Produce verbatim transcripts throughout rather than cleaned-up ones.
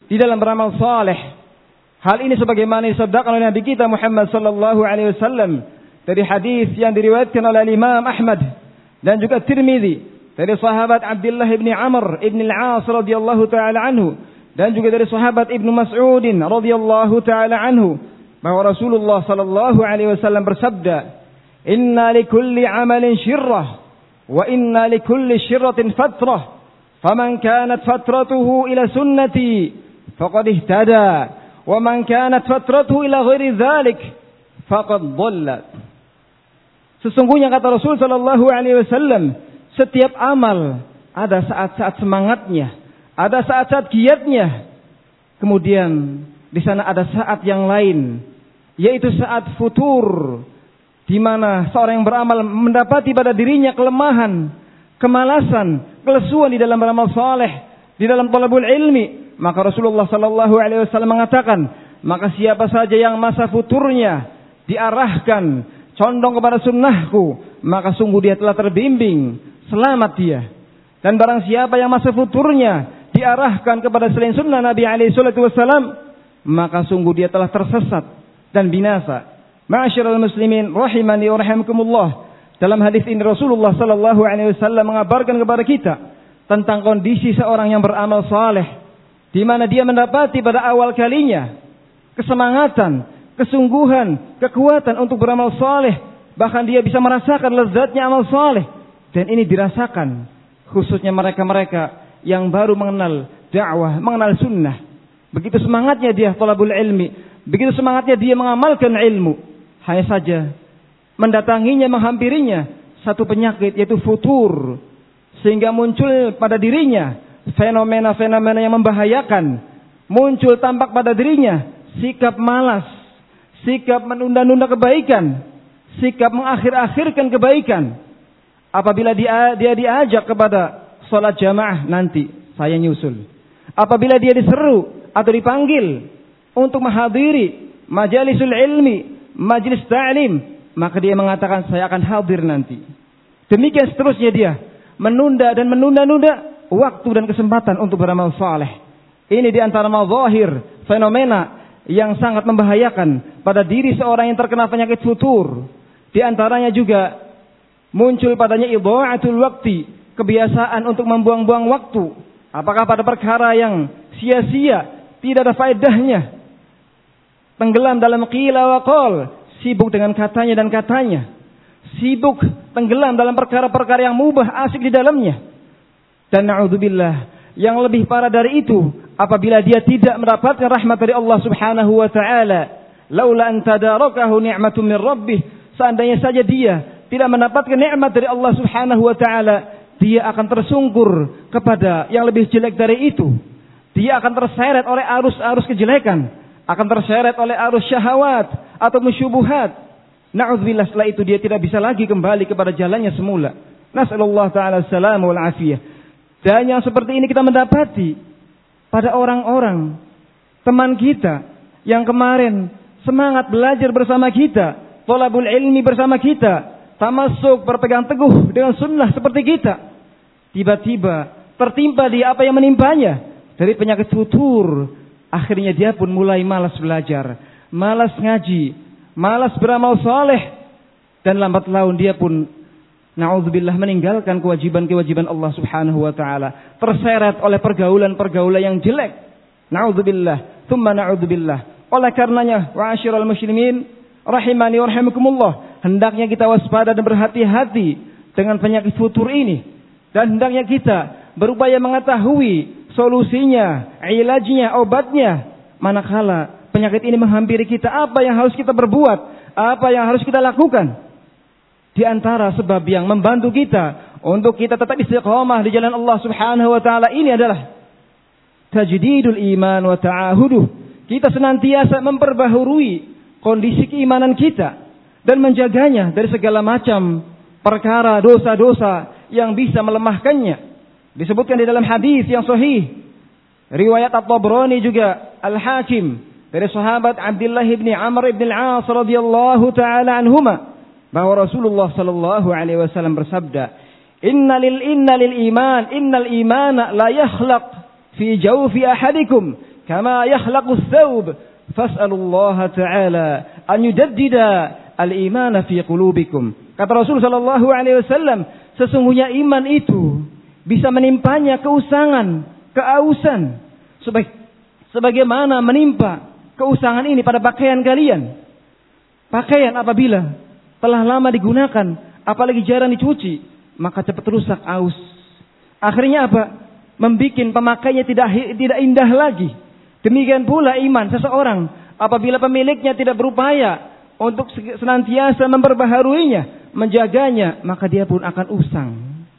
di dalam beramal saleh. Hal ini sebagaimana disabdakan oleh Nabi kita Muhammad sallallahu alaihi wasallam dari hadis yang diriwayatkan oleh Imam Ahmad dan juga Tirmizi dari sahabat Abdullah bin Amr bin Al-As radhiyallahu taala anhu dan juga dari sahabat Ibnu Mas'ud radhiyallahu taala anhu bahwa Rasulullah sallallahu alaihi wasallam bersabda, "Inna likulli 'amalin syirrah wa inna likulli syirratin fatrah, faman kanat fatratuhu ila sunnati faqad ihtada wa man kanat fatratuhu ila ghairi dzalik faqad dhalla." Sesungguhnya kata Rasul sallallahu alaihi wasallam, setiap amal ada saat-saat semangatnya, ada saat-saat giatnya. Kemudian di sana ada saat yang lain, yaitu saat futur, di mana seorang yang beramal mendapati pada dirinya kelemahan, kemalasan, kelesuan di dalam beramal saleh, di dalam talabul ilmi. Maka Rasulullah sallallahu alaihi wasallam mengatakan, maka siapa saja yang masa futurnya diarahkan condong kepada sunnahku, maka sungguh dia telah terbimbing, selamat dia. Dan barang siapa yang masa futurnya diarahkan kepada selain sunnah Nabi alaihi salatu wasallam, maka sungguh dia telah tersesat dan binasa. Ma'asyiral muslimin rahimani wa rahimakumullah. Dalam hadis ini Rasulullah sallallahu alaihi wasallam mengabarkan kepada kita tentang kondisi seorang yang beramal saleh, di mana dia mendapati pada awal kalinya kesemangatan, kesungguhan, kekuatan untuk beramal saleh, bahkan dia bisa merasakan lezatnya amal saleh. Dan ini dirasakan khususnya mereka-mereka yang baru mengenal dakwah, mengenal sunnah. Begitu semangatnya dia talabul ilmi, begitu semangatnya dia mengamalkan ilmu. Hanya saja mendatanginya, menghampirinya satu penyakit, yaitu futur, sehingga muncul pada dirinya fenomena-fenomena yang membahayakan. Muncul tampak pada dirinya sikap malas, sikap menunda-nunda kebaikan, sikap mengakhir-akhirkan kebaikan. Apabila dia, dia diajak kepada salat jamaah, nanti saya nyusul. Apabila dia diseru atau dipanggil untuk menghadiri majalisul ilmi, majelis ta'lim, maka dia mengatakan saya akan hadir nanti. Demikian seterusnya dia menunda dan menunda-nunda waktu dan kesempatan untuk beramal saleh. Ini di antara mazahir, fenomena yang sangat membahayakan pada diri seorang yang terkena penyakit futur. Di antaranya juga muncul padanya idha'atul waqti, kebiasaan untuk membuang-buang waktu. Apakah pada perkara yang sia-sia, tidak ada faedahnya. Tenggelam dalam qila wa qal, sibuk dengan katanya dan katanya. Sibuk tenggelam dalam perkara-perkara yang mubah, asik di dalamnya. Dan na'udzubillah, yang lebih parah dari itu, apabila dia tidak mendapatkan rahmat dari Allah Subhanahu wa taala, laula an tadarakahu ni'matun min rabbih, seandainya saja dia tidak mendapatkan nikmat dari Allah Subhanahu wa taala, dia akan tersungkur kepada yang lebih jelek dari itu. Dia akan terseret oleh arus-arus kejelekan, akan terseret oleh arus syahwat atau musyubuhat. Na'udzubillah, setelah itu dia tidak bisa lagi kembali kepada jalannya semula. Nas'alullah ta'ala salam wal afiyah. Dan yang seperti ini kita mendapati pada orang-orang teman kita yang kemarin semangat belajar bersama kita, thalabul ilmi bersama kita, tamasuk, berpegang teguh dengan sunnah seperti kita. Tiba-tiba tertimpa dia apa yang menimpanya dari penyakit futur. Akhirnya dia pun mulai malas belajar, malas ngaji, malas beramal saleh, dan lambat laun dia pun na'udzubillah meninggalkan kewajiban-kewajiban Allah Subhanahu wa taala, terseret oleh pergaulan-pergaulan yang jelek. Na'udzubillah, tsumma na'udzubillah. Oleh karenanya, wa'asyiral muslimin rahimani wa rahimakumullah, hendaknya kita waspada dan berhati-hati dengan penyakit futur ini. Dan hendaknya kita berupaya mengetahui solusinya, ilajnya, obatnya. Manakala penyakit ini menghampiri kita, apa yang harus kita berbuat, apa yang harus kita lakukan. Di antara sebab yang membantu kita untuk kita tetap istiqamah di jalan Allah Subhanahu wa taala ini adalah tajdidul iman wa ta'ahuduh. Kita senantiasa memperbaharui kondisi keimanan kita dan menjaganya dari segala macam perkara dosa-dosa yang bisa melemahkannya. Disebutkan di dalam hadis yang sahih riwayat At-Tabrani juga Al-Hakim dari sahabat Abdullah bin Amr bin Al-As radhiyallahu taala anhuma bahwa Rasulullah sallallahu alaihi wasallam bersabda, "Innalil innalil iman innal imana la yakhlaq fi jawfi ahadikum kama yakhlaqus thawb fas'alullaha ta'ala an yujaddida al-iman fi qulubikum. Kata Rasul sallallahu alaihi wasallam, sesungguhnya iman itu bisa menimpanya keusangan, keausan, sebagai sebagaimana menimpa keusangan ini pada pakaian kalian. Pakaian apabila telah lama digunakan, apalagi jarang dicuci, maka cepat rusak, aus. Akhirnya apa? Membikin pemakainya tidak tidak indah lagi. Demikian pula iman seseorang apabila pemiliknya tidak berupaya untuk senantiasa memperbaharuinya, menjaganya, maka dia pun akan usang.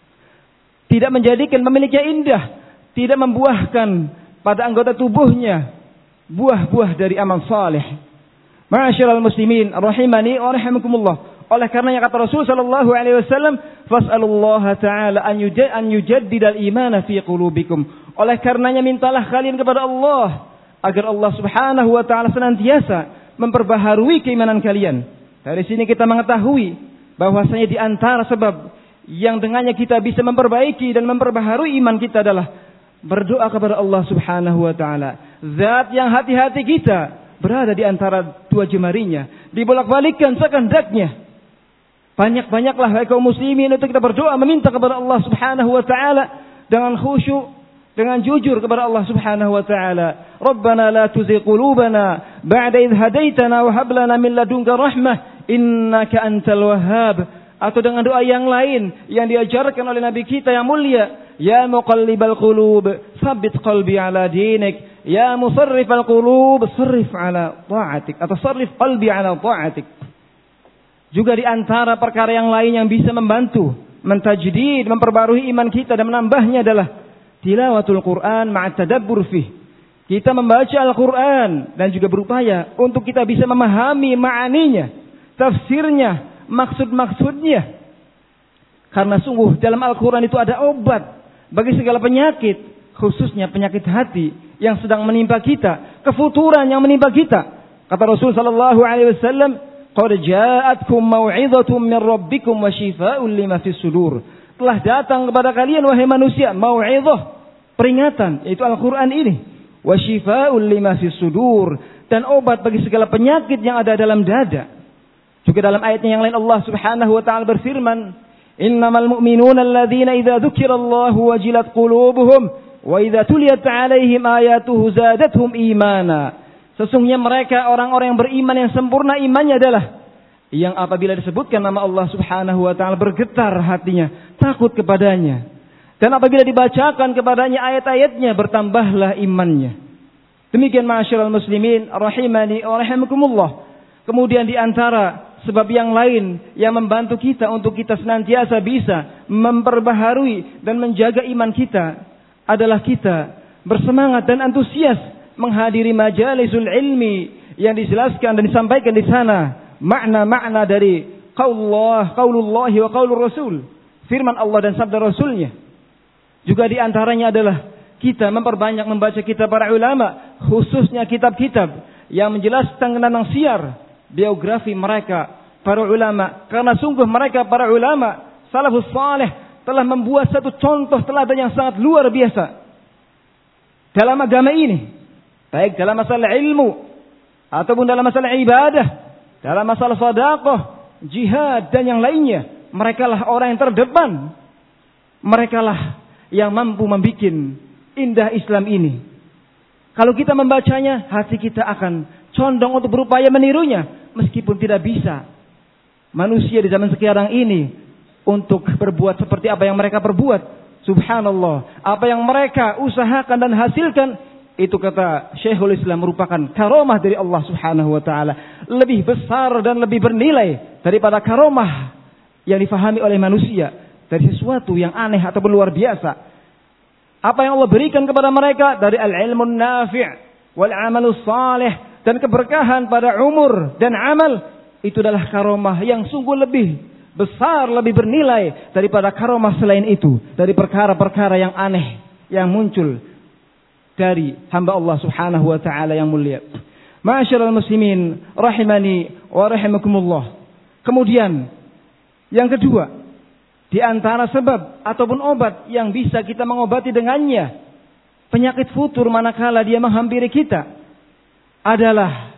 Tidak menjadikan pemiliknya indah, tidak membuahkan pada anggota tubuhnya buah-buah dari amal saleh. Ma'asyiral muslimin rahimani wa rahimakumullah. Oleh karenanya kata Rasul sallallahu alaihi wasallam, fas'alullaha ta'ala an yujad an yujaddidal imana fi qulubikum. Oleh karenanya mintalah kalian kepada Allah agar Allah Subhanahu wa taala senantiasa memperbaharui keimanan kalian. Dari sini kita mengetahui bahwasanya di antara sebab yang dengannya kita bisa memperbaiki dan memperbaharui iman kita adalah berdoa kepada Allah Subhanahu wa taala. Zat yang hati-hati kita berada di antara dua jemarinya, dibolak-balikkan sekehendaknya. Banyak-banyaklah hai kaum muslimin untuk kita berdoa meminta kepada Allah Subhanahu wa taala dengan khusyuk, dengan jujur kepada Allah Subhanahu wa taala. Rabbana la tuzigh qulubana ba'da idh hadaitana wa hab lana min ladunka rahmah innaka antal wahhab. Atau dengan doa yang lain yang diajarkan oleh Nabi kita yang mulia, ya muqallibal qulub tsabbit qalbi ala dinik, ya musarrifal qulub sarrif ala ta'atik, atau sarrif qalbi ala ta'atik. Juga di antara perkara yang lain yang bisa membantu mentajdid, memperbarui iman kita dan menambahnya adalah tilawatul Quran ma'at tadabbur fih. Kita membaca Al-Quran dan juga berupaya untuk kita bisa memahami ma'aninya, tafsirnya, maksud-maksudnya. Karena sungguh dalam Al-Quran itu ada obat bagi segala penyakit, khususnya penyakit hati yang sedang menimpa kita, kefuturan yang menimpa kita. Kata Rasul sallallahu alaihi wasallam, qad ja'atkum mau'izatun min rabbikum wa shifaa'un lima fis sudur. Telah datang kepada kalian wahai manusia mau'izah, peringatan, yaitu Al-Qur'an ini, wa shifaa'un lima fis sudur, dan obat bagi segala penyakit yang ada dalam dada. Juga dalam ayatnya yang lain Allah Subhanahu wa taala berfirman, innamal mu'minuna alladzina idza dzukirallahu wajilat qulubuhum wa idza tuliyat 'alaihim ayatuhu zadatuhum imana. Sesungguhnya mereka orang-orang yang beriman yang sempurna imannya adalah yang apabila disebutkan nama Allah Subhanahu wa taala bergetar hatinya, takut kepadanya. Dan apabila dibacakan kepadanya ayat-ayatnya bertambahlah imannya. Demikian ma'asyiral muslimin rahimani wa rahimakumullah. Kemudian di antara sebab yang lain yang membantu kita untuk kita senantiasa bisa memperbaharui dan menjaga iman kita adalah kita bersemangat dan antusias menghadiri majalisul ilmi yang dijelaskan dan disampaikan di sana makna-makna dari qaulullah, qaulullah wa qaulur rasul, firman Allah dan sabda Rasulnya. Juga di antaranya adalah kita memperbanyak membaca kitab para ulama, khususnya kitab-kitab yang menjelaskan tentang siar, biografi mereka para ulama, karena sungguh mereka para ulama salafus saleh telah membuat satu contoh teladan yang sangat luar biasa dalam agama ini. Baik dalam masalah ilmu ataupun dalam masalah ibadah, dalam masalah sedekah, jihad dan yang lainnya. Mereka lah orang yang terdepan. Mereka lah yang mampu membuat indah Islam ini. Kalau kita membacanya, hati kita akan condong untuk berupaya menirunya, meskipun tidak bisa. Manusia di zaman sekarang ini untuk berbuat seperti apa yang mereka perbuat, subhanallah, apa yang mereka usahakan dan hasilkan, itu kata Syekhul Islam merupakan karomah dari Allah Subhanahu wa taala, lebih besar dan lebih bernilai daripada karomah yang difahami oleh manusia dari sesuatu yang aneh atau luar biasa. Apa yang Allah berikan kepada mereka dari al-ilmun nafi' wal amalus salih dan keberkahan pada umur dan amal, itu adalah karomah yang sungguh lebih besar, lebih bernilai daripada karomah selain itu, dari perkara-perkara yang aneh yang muncul dari hamba Allah Subhanahu wa taala yang mulia. Ma'asyiral muslimin rahimani wa rahimakumullah. Kemudian yang kedua, di antara sebab ataupun obat yang bisa kita mengobati dengannya penyakit futur manakala dia menghampiri kita adalah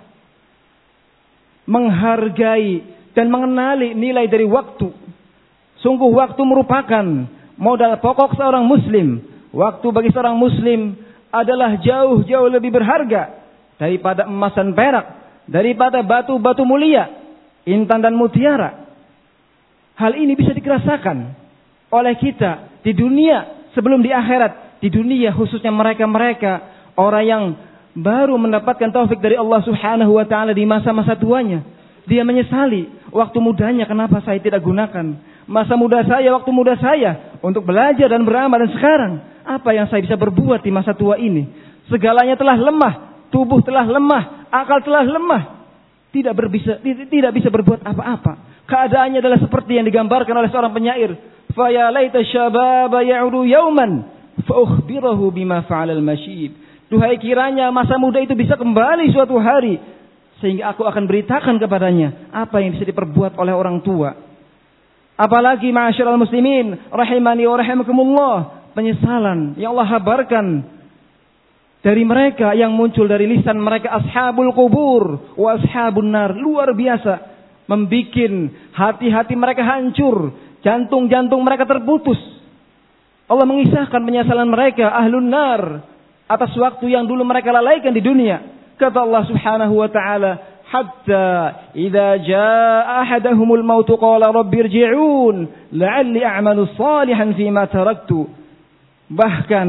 menghargai dan mengenali nilai dari waktu. Sungguh waktu merupakan modal pokok seorang muslim. Waktu bagi seorang muslim adalah jauh-jauh lebih berharga daripada emas dan perak, daripada batu-batu mulia, intan dan mutiara. Hal ini bisa dirasakan oleh kita di dunia sebelum di akhirat. Di dunia khususnya mereka-mereka orang yang baru mendapatkan taufik dari Allah Subhanahu wa taala di masa-masa tuanya. Dia menyesali waktu mudanya kenapa saya tidak gunakan. Masa muda saya, waktu muda saya untuk belajar dan beramal, dan sekarang apa yang saya bisa berbuat di masa tua ini? Segalanya telah lemah, tubuh telah lemah, akal telah lemah. Tidak berbisa, tidak bisa berbuat apa-apa. Keadaannya adalah seperti yang digambarkan oleh seorang penyair. Fa ya laita syababa ya'udu yauman fa ukhbirahu bima fa'alal masyib. Duhai kiranya masa muda itu bisa kembali suatu hari, sehingga aku akan beritakan kepadanya apa yang bisa diperbuat oleh orang tua. Apalagi ma'asyiral muslimin rahimani wa rahimakumullah, penyesalan yang Allah habarkan dari mereka yang muncul dari lisan mereka, ashabul kubur wa ashabun nar, luar biasa, membikin hati-hati mereka hancur, jantung-jantung mereka terputus. Allah mengisahkan penyesalan mereka ahlun nar atas waktu yang dulu mereka lalaikan di dunia. Kata Allah Subhanahu wa taala, hatta idza jaa ahaduhumul maut qala rabbi irji'un la'alli a'malu salihan fima taraktu. Bahkan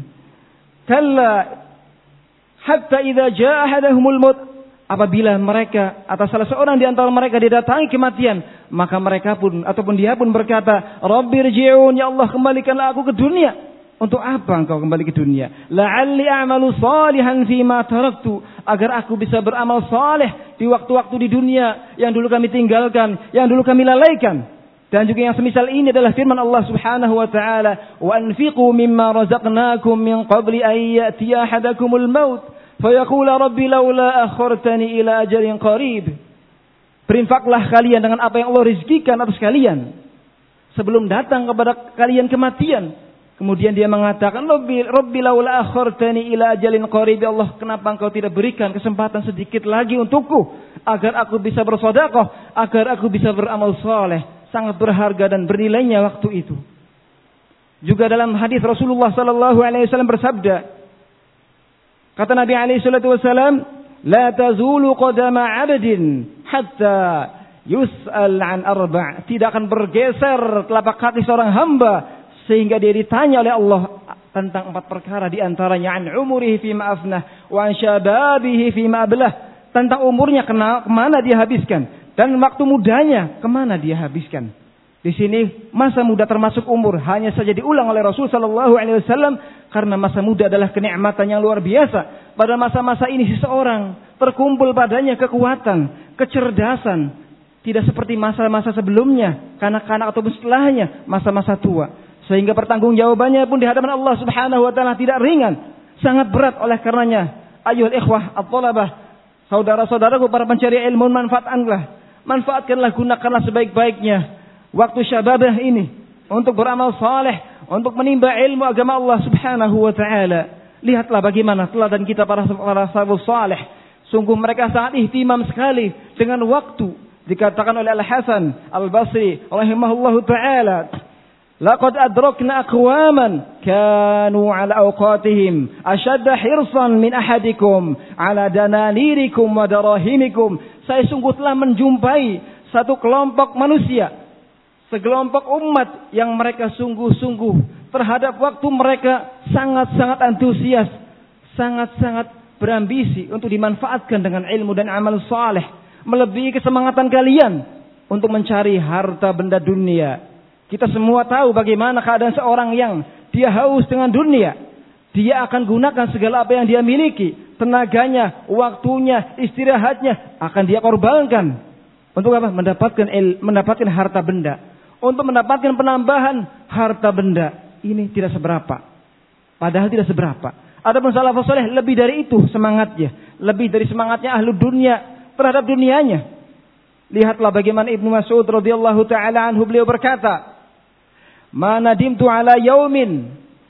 kalla hatta idza jaa ahaduhumul maut, apabila mereka atau salah seorang di antara mereka didatangi kematian, maka mereka pun ataupun dia pun berkata, rabbi irji'un, ya Allah kembalikanlah aku ke dunia. Untuk apa engkau kembali ke dunia? La'alli a'malu salihan fima taraktu, agar aku bisa beramal saleh di waktu-waktu di dunia yang dulu kami tinggalkan, yang dulu kami lalaikan. Dan juga yang semisal ini adalah firman Allah Subhanahu wa taala, wa anfiqu mimma razaqnakum min qabli an ya'tiya ahadakumul maut fayaqula rabbi laula akhartani ila ajalin qarib. Berinfaklah kalian dengan apa yang Allah rizkikan atas kalian sebelum datang kepada kalian kematian. Kemudian dia mengatakan, Rabbi, Rabbi laula akhartani ila ajalin qarib. Ya Allah, kenapa engkau tidak berikan kesempatan sedikit lagi untukku agar aku bisa bersedekah, agar aku bisa beramal saleh. Sangat berharga dan bernilainya waktu itu. Juga dalam hadis Rasulullah sallallahu alaihi wasallam bersabda, kata Nabi alaihi salatu wasallam, la tazulu qadama 'abdin hatta yus'al 'an arba'. Tidak akan bergeser telapak kaki seorang hamba sehingga dia ditanya oleh Allah tentang empat perkara, di antaranya an umurihi fima afnah wa an syababihi fima ablah, tentang umurnya kemana dia habiskan dan waktu mudanya kemana dia habiskan. Di sini masa muda termasuk umur, hanya saja diulang oleh Rasul sallallahu alaihi wasallam karena masa muda adalah kenikmatan yang luar biasa. Pada masa-masa ini seseorang terkumpul padanya kekuatan, kecerdasan, tidak seperti masa-masa sebelumnya, kanak-kanak ataupun setelahnya, masa-masa tua. Sehingga pertanggungjawabannya pun di hadapan Allah Subhanahu wa taala tidak ringan, sangat berat. Oleh karenanya, ayyuhal ikhwah at-thalabah, saudara-saudaraku para pencari ilmu, manfaatkanlah, manfaatkanlah, gunakanlah sebaik-baiknya waktu syababah ini untuk beramal saleh, untuk menimba ilmu agama Allah Subhanahu wa taala. Lihatlah bagaimana teladan kita para para salafus saleh. Sungguh mereka sangat ihtimam sekali dengan waktu. Dikatakan oleh Al-Hasan Al-Basri rahimahullahu taala, laqad adrakna aqwaman kanu ala awqatihim ashadda hirsan min ahadikum ala dananirikum wa darahimikum. Saya sungguh telah menjumpai satu kelompok manusia, sekelompok umat yang mereka sungguh-sungguh terhadap waktu mereka sangat-sangat antusias, sangat-sangat berambisi untuk dimanfaatkan dengan ilmu dan amal saleh, melebihi kesemangatan kalian untuk mencari harta benda dunia. Kita semua tahu bagaimana keadaan seorang yang dia haus dengan dunia. Dia akan gunakan segala apa yang dia miliki, tenaganya, waktunya, istirahatnya akan dia korbankan untuk apa? Mendapatkan il, mendapatkan harta benda, untuk mendapatkan penambahan harta benda. Ini tidak seberapa. Padahal tidak seberapa. Adapun salafus saleh lebih dari itu semangatnya, lebih dari semangatnya ahlu dunia terhadap dunianya. Lihatlah bagaimana Ibnu Mas'ud radhiyallahu taala anhu, beliau berkata, "Ma nadimtu ala yaumin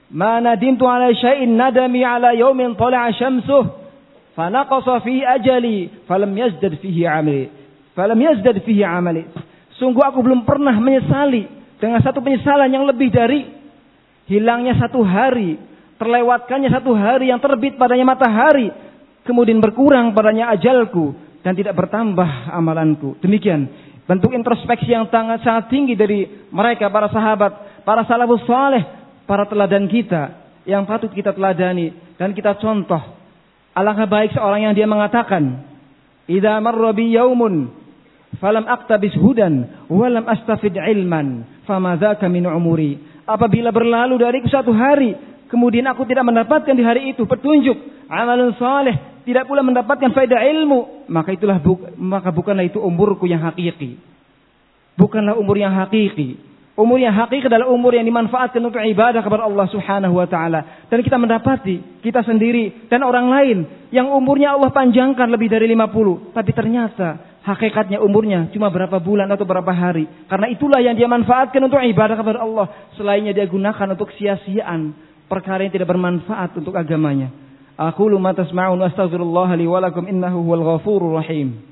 ma nadimtu ala syai'in nadami ala yaumin tala'a syamsuh fanaqasa fi ajali falam yazdad fihi amali falam yazdad fihi amali. Sungguh aku belum pernah menyesali dengan satu penyesalan yang lebih dari hilangnya satu hari, terlewatkannya satu hari yang terbit padanya matahari, kemudian berkurang padanya ajalku dan tidak bertambah amalanku. Demikian bentuk introspeksi yang sangat sangat tinggi dari mereka, para sahabat, para salafus saleh, para teladan kita yang patut kita teladani dan kita contoh. Alangkah baik seorang yang dia mengatakan, "Idza marra bi yaumun falam aqtabis hudan walam astafid ilman fama dzaka min umuri." Apabila berlalu dariku satu hari, kemudian aku tidak mendapatkan di hari itu petunjuk, amalun saleh, tidak pula mendapatkan faedah ilmu, maka itulah bu- maka bukanlah itu umurku yang hakiki. Bukanlah umur yang hakiki. Umur yang hakiki adalah umur yang dimanfaatkan untuk ibadah kepada Allah Subhanahu wa taala. Dan kita mendapati kita sendiri dan orang lain yang umurnya Allah panjangkan lebih dari lima puluh, tapi ternyata hakikatnya umurnya cuma berapa bulan atau berapa hari. Karena itulah yang dia manfaatkan untuk ibadah kepada Allah. Selainnya dia gunakan untuk sia-siaan, perkara yang tidak bermanfaat untuk agamanya. Aqulu ma tasma'un wa astaghfirullah li wa lakum innahu huwal ghafurur rahim.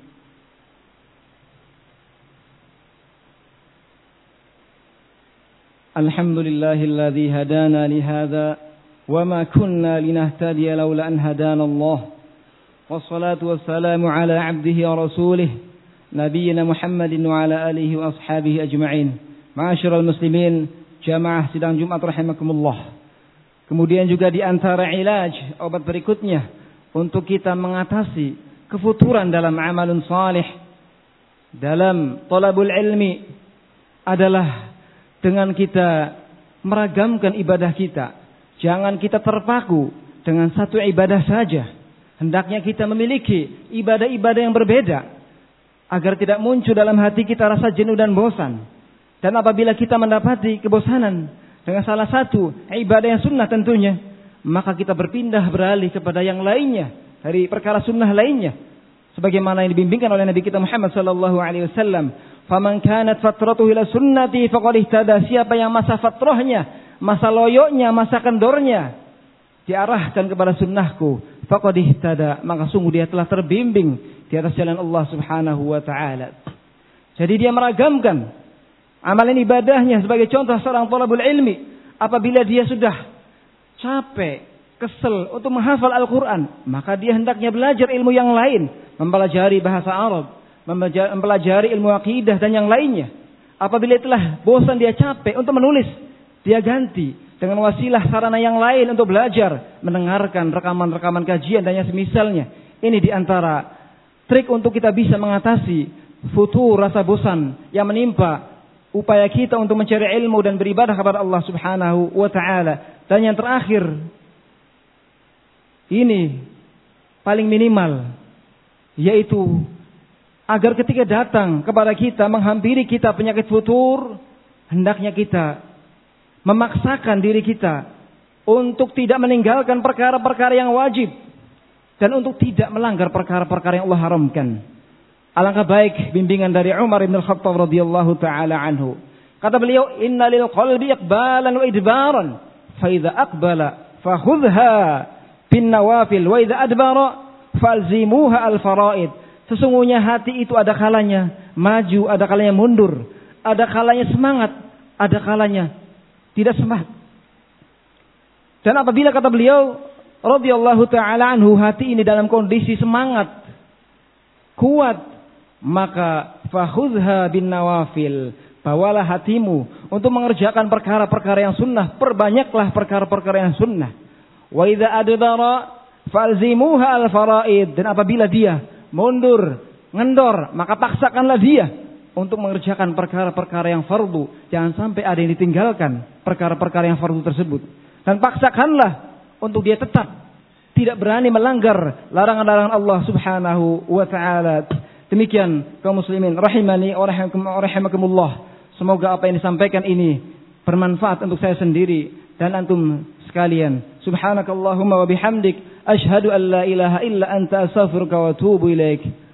Alhamdulillahilladzi hadana li hadza wa ma kunna linahtadiya laula an hadana Allah. Wassalatu wassalamu ala 'abdihi wa rasulih nabiyyina Muhammadin wa ala alihi wa ashabihi ajma'in. Ma'asyiral muslimin, jamaah sidang Jumat rahimakumullah. Kemudian juga di antara ilaj, obat berikutnya untuk kita mengatasi kefuturan dalam amalun salih, dalam talabul ilmi, adalah dengan kita meragamkan ibadah kita. Jangan kita terpaku dengan satu ibadah saja. Hendaknya kita memiliki ibadah-ibadah yang berbeda, agar tidak muncul dalam hati kita rasa jenuh dan bosan. Dan apabila kita mendapati kebosanan dengan salah satu ibadah yang sunnah tentunya, maka kita berpindah beralih kepada yang lainnya dari perkara sunnah lainnya, sebagaimana yang dibimbingkan oleh Nabi kita Muhammad sallallahu alaihi wasallam. Faman kanat fatratuhu ila sunnati faqad ihtada. Siapa yang masa fatrahnya, masa loyoknya, masa kendornya diarahkan kepada sunnahku, faqad ihtada, maka sungguh dia telah terbimbing di atas jalan Allah Subhanahu wa taala. Jadi dia meragamkan amalan ibadahnya. Sebagai contoh seorang thalabul ilmi, apabila dia sudah capek, kesel untuk menghafal Al-Quran, maka dia hendaknya belajar ilmu yang lain, mempelajari bahasa Arab, mempelajari ilmu akidah dan yang lainnya. Apabila telah bosan, dia capek untuk menulis, dia ganti dengan wasilah sarana yang lain untuk belajar, mendengarkan rekaman-rekaman kajian dan yang semisalnya. Ini diantara trik untuk kita bisa mengatasi futur rasa bosan yang menimpa upaya kita untuk mencari ilmu dan beribadah kepada Allah Subhanahu wa taala. Dan yang terakhir, ini paling minimal, yaitu agar ketika datang kepada kita, menghampiri kita penyakit futur, hendaknya kita memaksakan diri kita untuk tidak meninggalkan perkara-perkara yang wajib dan untuk tidak melanggar perkara-perkara yang Allah haramkan. Alangkah baik bimbingan dari Umar bin Khattab radhiyallahu taala anhu. Kata beliau, "Inna lil qalbi iqbalan wa idbaran, fa idza aqbala fakhudha bin nawafil wa idza adbara falzimuha al faraid." Sesungguhnya hati itu ada kalanya maju, ada kalanya mundur, ada kalanya semangat, ada kalanya tidak semangat. Dan apabila, kata beliau radhiyallahu taala anhu, hati ini dalam kondisi semangat, kuat, maka fakhudha bin nawafil, bawalah hatimu untuk mengerjakan perkara-perkara yang sunnah, perbanyaklah perkara-perkara yang sunnah. Wa idza adbara falzimuha al faraid, dan apabila dia mundur, ngendor, maka paksakanlah dia untuk mengerjakan perkara-perkara yang fardu. Jangan sampai ada yang ditinggalkan perkara-perkara yang fardu tersebut. Dan paksakanlah untuk dia tetap tidak berani melanggar larangan-larangan Allah Subhanahu wa taala. Demikian kaum muslimin rahimani wa rahimakumullah. Semoga apa yang disampaikan ini bermanfaat untuk saya sendiri dan antum sekalian. Subhanakallahumma wa bihamdik, asyhadu an la ilaha illa anta astaghfiruka wa atubu ilaik.